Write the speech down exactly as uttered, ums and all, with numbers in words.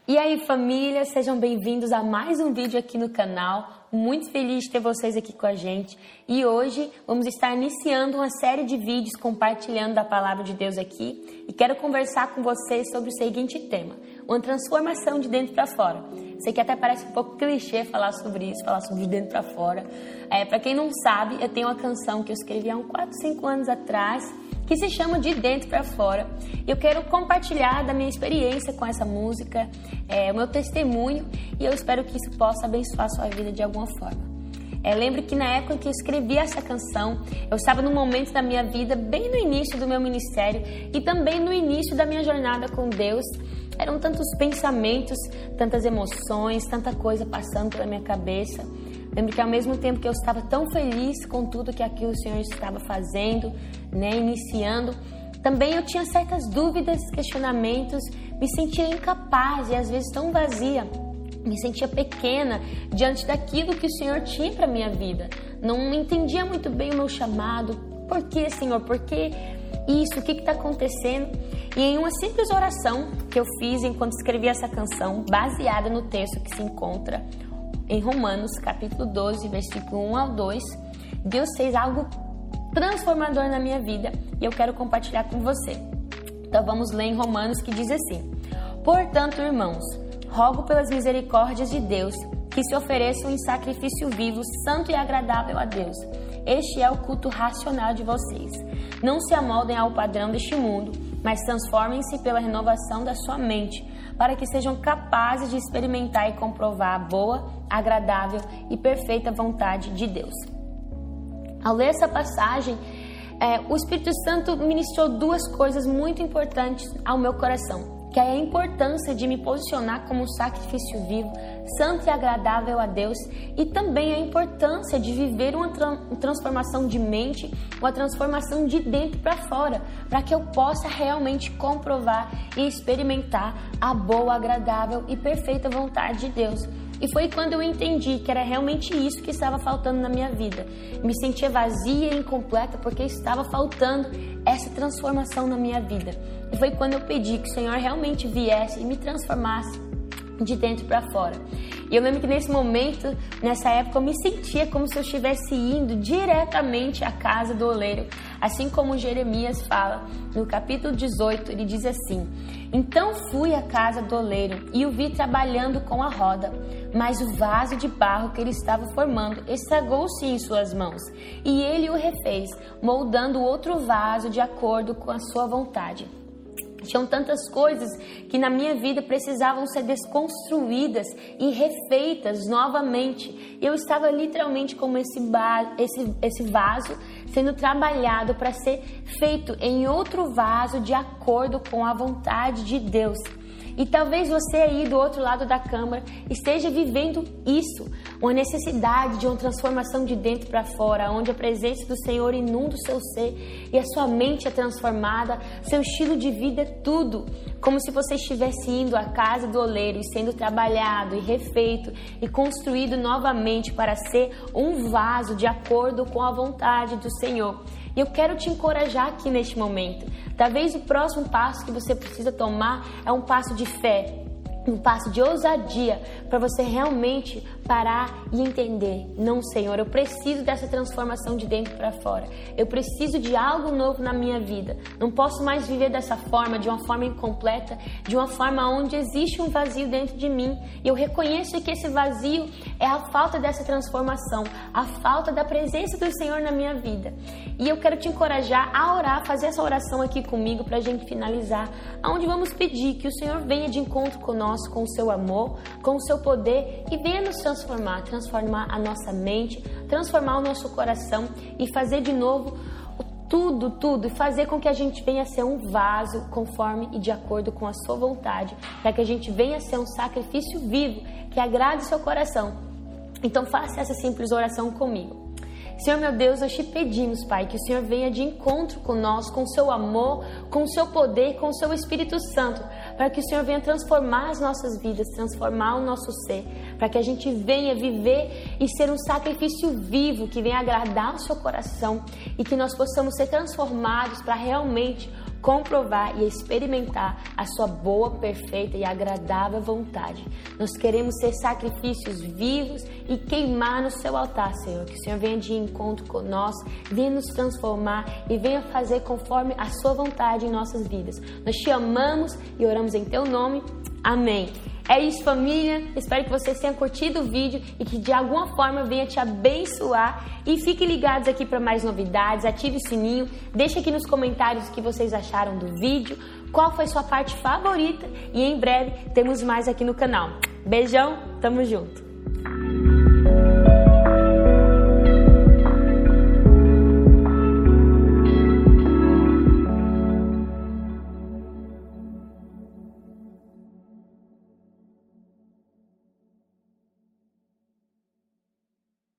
E aí, família, sejam bem-vindos a mais um vídeo aqui no canal. Muito feliz de ter vocês aqui com a gente. E hoje vamos estar iniciando uma série de vídeos compartilhando da palavra de Deus aqui. E quero conversar com vocês sobre o seguinte tema: uma transformação de dentro para fora. Sei que até parece um pouco clichê falar sobre isso, falar sobre de dentro para fora. É, para quem não sabe, eu tenho uma canção que eu escrevi há uns quatro, cinco anos atrás, que se chama De Dentro para Fora. Eu quero compartilhar da minha experiência com essa música, é, o meu testemunho, e eu espero que isso possa abençoar a sua vida de alguma forma. É, lembro que na época em que eu escrevi essa canção, eu estava num momento da minha vida, bem no início do meu ministério e também no início da minha jornada com Deus. Eram tantos pensamentos, tantas emoções, tanta coisa passando pela minha cabeça. Lembro que ao mesmo tempo que eu estava tão feliz com tudo que aqui o Senhor estava fazendo, né, iniciando, também eu tinha certas dúvidas, questionamentos, me sentia incapaz e às vezes tão vazia, me sentia pequena diante daquilo que o Senhor tinha para minha vida. Não entendia muito bem o meu chamado. Por que, Senhor? Por que isso? O que está acontecendo? E em uma simples oração que eu fiz enquanto escrevi essa canção, baseada no texto que se encontra em Romanos, capítulo doze, versículo um ao dois, Deus fez algo transformador na minha vida e eu quero compartilhar com você. Então vamos ler em Romanos, que diz assim: Portanto, irmãos, rogo pelas misericórdias de Deus que se ofereçam em sacrifício vivo, santo e agradável a Deus. Este é o culto racional de vocês. Não se amoldem ao padrão deste mundo, mas transformem-se pela renovação da sua mente, para que sejam capazes de experimentar e comprovar a boa, agradável e perfeita vontade de Deus. Ao ler essa passagem, é, o Espírito Santo ministrou duas coisas muito importantes ao meu coração, que é a importância de me posicionar como um sacrifício vivo, santo e agradável a Deus, e também a importância de viver uma tra- transformação de mente, uma transformação de dentro para fora, para que eu possa realmente comprovar e experimentar a boa, agradável e perfeita vontade de Deus. E foi quando eu entendi que era realmente isso que estava faltando na minha vida. Me sentia vazia e incompleta porque estava faltando essa transformação na minha vida. E foi quando eu pedi que o Senhor realmente viesse e me transformasse de dentro para fora. E eu lembro que nesse momento, nessa época, eu me sentia como se eu estivesse indo diretamente à casa do oleiro, assim como Jeremias fala no capítulo dezoito, ele diz assim: Então fui à casa do oleiro e o vi trabalhando com a roda, mas o vaso de barro que ele estava formando estragou-se em suas mãos, e ele o refez, moldando outro vaso de acordo com a sua vontade. Tinham tantas coisas que na minha vida precisavam ser desconstruídas e refeitas novamente. Eu estava literalmente como esse, ba- esse, esse vaso sendo trabalhado para ser feito em outro vaso de acordo com a vontade de Deus. E talvez você aí do outro lado da câmara esteja vivendo isso, uma necessidade de uma transformação de dentro para fora, onde a presença do Senhor inunda o seu ser e a sua mente é transformada, seu estilo de vida é tudo, como se você estivesse indo à casa do oleiro e sendo trabalhado e refeito e construído novamente para ser um vaso de acordo com a vontade do Senhor. E eu quero te encorajar aqui neste momento. Talvez o próximo passo que você precisa tomar é um passo de fé, um passo de ousadia, para você realmente parar e entender: não, Senhor, eu preciso dessa transformação de dentro para fora. Eu preciso de algo novo na minha vida. Não posso mais viver dessa forma, de uma forma incompleta, de uma forma onde existe um vazio dentro de mim. E eu reconheço que esse vazio é a falta dessa transformação, a falta da presença do Senhor na minha vida. E eu quero te encorajar a orar, fazer essa oração aqui comigo para a gente finalizar, onde vamos pedir que o Senhor venha de encontro conosco, com o seu amor, com o seu poder, e venha nos transformar, transformar a nossa mente, transformar o nosso coração e fazer de novo tudo, tudo, e fazer com que a gente venha a ser um vaso conforme e de acordo com a sua vontade, para que a gente venha a ser um sacrifício vivo que agrade o seu coração. Então faça essa simples oração comigo. Senhor meu Deus, nós te pedimos, Pai, que o Senhor venha de encontro com nós, com o seu amor, com o seu poder, com o seu Espírito Santo, para que o Senhor venha transformar as nossas vidas, transformar o nosso ser, para que a gente venha viver e ser um sacrifício vivo, que venha agradar o seu coração e que nós possamos ser transformados para realmente comprovar e experimentar a sua boa, perfeita e agradável vontade. Nós queremos ser sacrifícios vivos e queimar no seu altar, Senhor. Que o Senhor venha de encontro conosco, venha nos transformar e venha fazer conforme a sua vontade em nossas vidas. Nós te amamos e oramos em teu nome. Amém. É isso, família. Espero que vocês tenham curtido o vídeo e que de alguma forma venha te abençoar. E fiquem ligados aqui para mais novidades. Ative o sininho. Deixe aqui nos comentários o que vocês acharam do vídeo. Qual foi sua parte favorita. E em breve temos mais aqui no canal. Beijão, tamo junto.